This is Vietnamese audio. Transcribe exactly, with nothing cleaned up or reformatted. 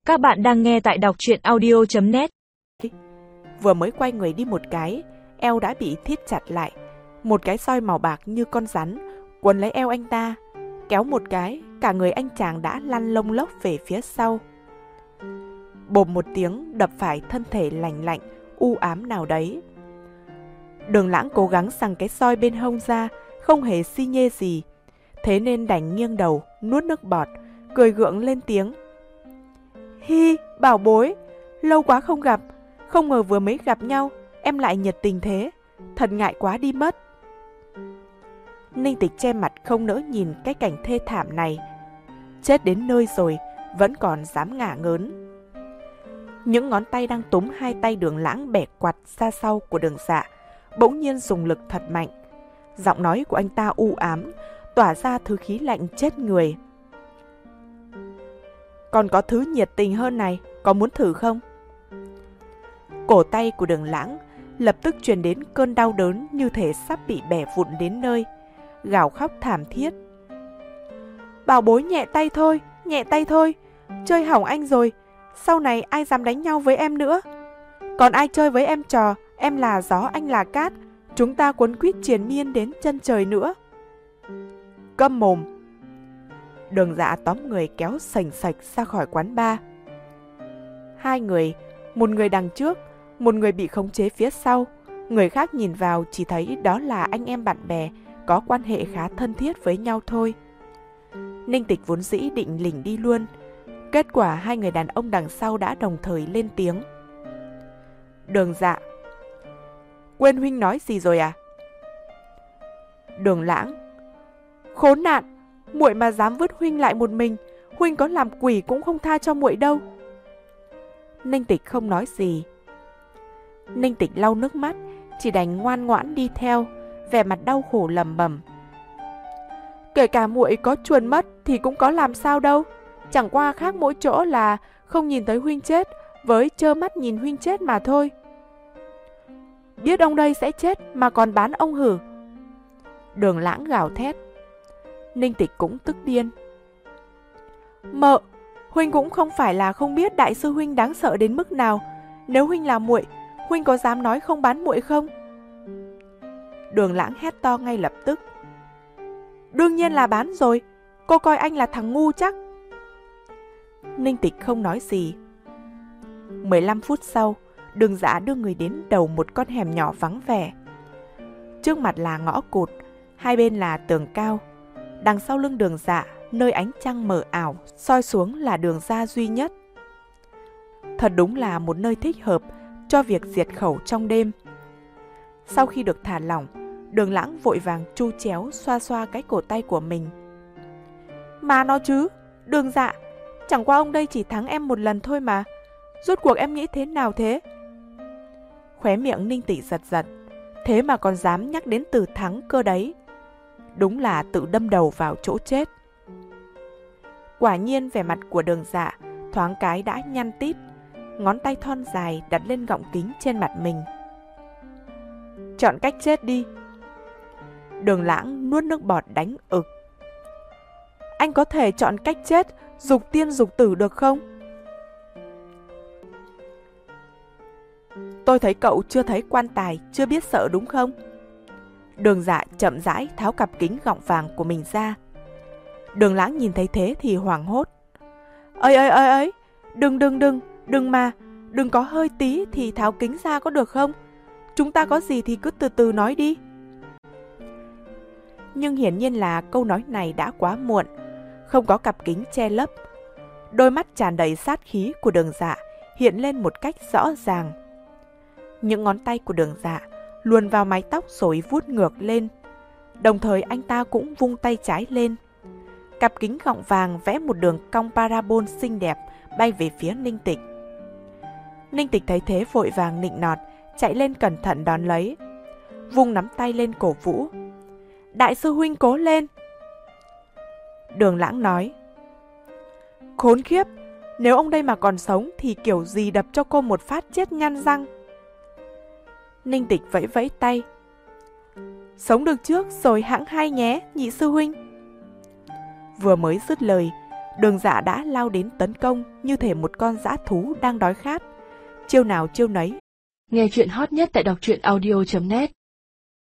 Các bạn đang nghe tại đọc truyện audio chấm net. Vừa mới quay người đi một cái, eo đã bị thít chặt lại. Một cái soi màu bạc như con rắn quấn lấy eo anh ta. Kéo một cái, cả người anh chàng đã lăn lông lốc về phía sau. Bộp một tiếng đập phải thân thể lành lạnh, u ám nào đấy. Đường Lãng cố gắng giằng cái soi bên hông ra, không hề xi nhê gì. Thế nên đành nghiêng đầu, nuốt nước bọt, cười gượng lên tiếng. Hi, bảo bối, lâu quá không gặp, không ngờ vừa mới gặp nhau, em lại nhiệt tình thế, thật ngại quá đi mất. Ninh Tịch che mặt không nỡ nhìn cái cảnh thê thảm này. Chết đến nơi rồi, vẫn còn dám ngả ngớn. Những ngón tay đang túm hai tay Đường Lãng bẻ quạt ra sau của Đường Dạ, bỗng nhiên dùng lực thật mạnh. Giọng nói của anh ta u ám, tỏa ra thứ khí lạnh chết người. Còn có thứ nhiệt tình hơn này, có muốn thử không? Cổ tay của Đường Lãng lập tức truyền đến cơn đau đớn như thể sắp bị bẻ vụn đến nơi, gào khóc thảm thiết. Bảo bối nhẹ tay thôi, nhẹ tay thôi, chơi hỏng anh rồi, sau này ai dám đánh nhau với em nữa. Còn ai chơi với em trò, em là gió anh là cát, chúng ta quấn quýt triền miên đến chân trời nữa. Câm mồm! Đường Dạ tóm người kéo sành sạch ra khỏi quán bar. Hai người, một người đằng trước, một người bị khống chế phía sau. Người khác nhìn vào chỉ thấy đó là anh em bạn bè, có quan hệ khá thân thiết với nhau thôi. Ninh Tịch vốn dĩ định lỉnh đi luôn. Kết quả hai người đàn ông đằng sau đã đồng thời lên tiếng. Đường Dạ, quên huynh nói gì rồi à? Đường Lãng, khốn nạn, muội mà dám vứt huynh lại một mình, huynh có làm quỷ cũng không tha cho muội đâu. Ninh Tịch không nói gì. Ninh Tịch lau nước mắt, chỉ đành ngoan ngoãn đi theo, vẻ mặt đau khổ lẩm bẩm. Kể cả muội có chuồn mất thì cũng có làm sao đâu, chẳng qua khác mỗi chỗ là không nhìn thấy huynh chết với trơ mắt nhìn huynh chết mà thôi. Biết ông đây sẽ chết mà còn bán ông hử? Đường Lãng gào thét. Ninh Tịch cũng tức điên. Mợ, huynh cũng không phải là không biết đại sư huynh đáng sợ đến mức nào. Nếu huynh là muội, huynh có dám nói không bán muội không? Đường Lãng hét to ngay lập tức. Đương nhiên là bán rồi, cô coi anh là thằng ngu chắc. Ninh Tịch không nói gì. mười lăm phút sau, Đường Dạ đưa người đến đầu một con hẻm nhỏ vắng vẻ. Trước mặt là ngõ cụt, hai bên là tường cao. Đằng sau lưng Đường Dạ, nơi ánh trăng mờ ảo, soi xuống là đường ra duy nhất. Thật đúng là một nơi thích hợp cho việc diệt khẩu trong đêm. Sau khi được thả lỏng, Đường Lãng vội vàng chu chéo xoa xoa cái cổ tay của mình. Mà nó chứ, Đường Dạ, chẳng qua ông đây chỉ thắng em một lần thôi mà. Rốt cuộc em nghĩ thế nào thế? Khóe miệng Ninh Tịch giật giật, thế mà còn dám nhắc đến từ thắng cơ đấy. Đúng là tự đâm đầu vào chỗ chết. Quả nhiên vẻ mặt của Đường Dạ thoáng cái đã nhăn tít, ngón tay thon dài đặt lên gọng kính trên mặt mình. Chọn cách chết đi. Đường Lãng nuốt nước bọt đánh ực. Anh có thể chọn cách chết dục tiên dục tử được không? Tôi thấy cậu chưa thấy quan tài, chưa biết sợ đúng không? Đường Dạ chậm rãi tháo cặp kính gọng vàng của mình ra. Đường Lãng nhìn thấy thế thì hoảng hốt. Ơi ơi ơi ơi, đừng đừng đừng, đừng mà, đừng có hơi tí thì tháo kính ra có được không? Chúng ta có gì thì cứ từ từ nói đi. Nhưng hiển nhiên là câu nói này đã quá muộn, không có cặp kính che lấp. Đôi mắt tràn đầy sát khí của Đường Dạ hiện lên một cách rõ ràng. Những ngón tay của Đường Dạ luồn vào mái tóc rồi vuốt ngược lên. Đồng thời anh ta cũng vung tay trái lên. Cặp kính gọng vàng vẽ một đường cong parabol xinh đẹp bay về phía Ninh Tịch. Ninh Tịch thấy thế vội vàng nịnh nọt, chạy lên cẩn thận đón lấy. Vung nắm tay lên cổ vũ. Đại sư huynh cố lên! Đường Lãng nói. Khốn khiếp! Nếu ông đây mà còn sống thì kiểu gì đập cho cô một phát chết nhăn răng. Ninh Tịch vẫy vẫy tay. Sống được trước rồi hãng hai nhé, nhị sư huynh. Vừa mới dứt lời, Đường Dạ đã lao đến tấn công như thể một con dã thú đang đói khát. Chiêu nào chiêu nấy. Nghe chuyện hot nhất tại đọc truyện audio chấm net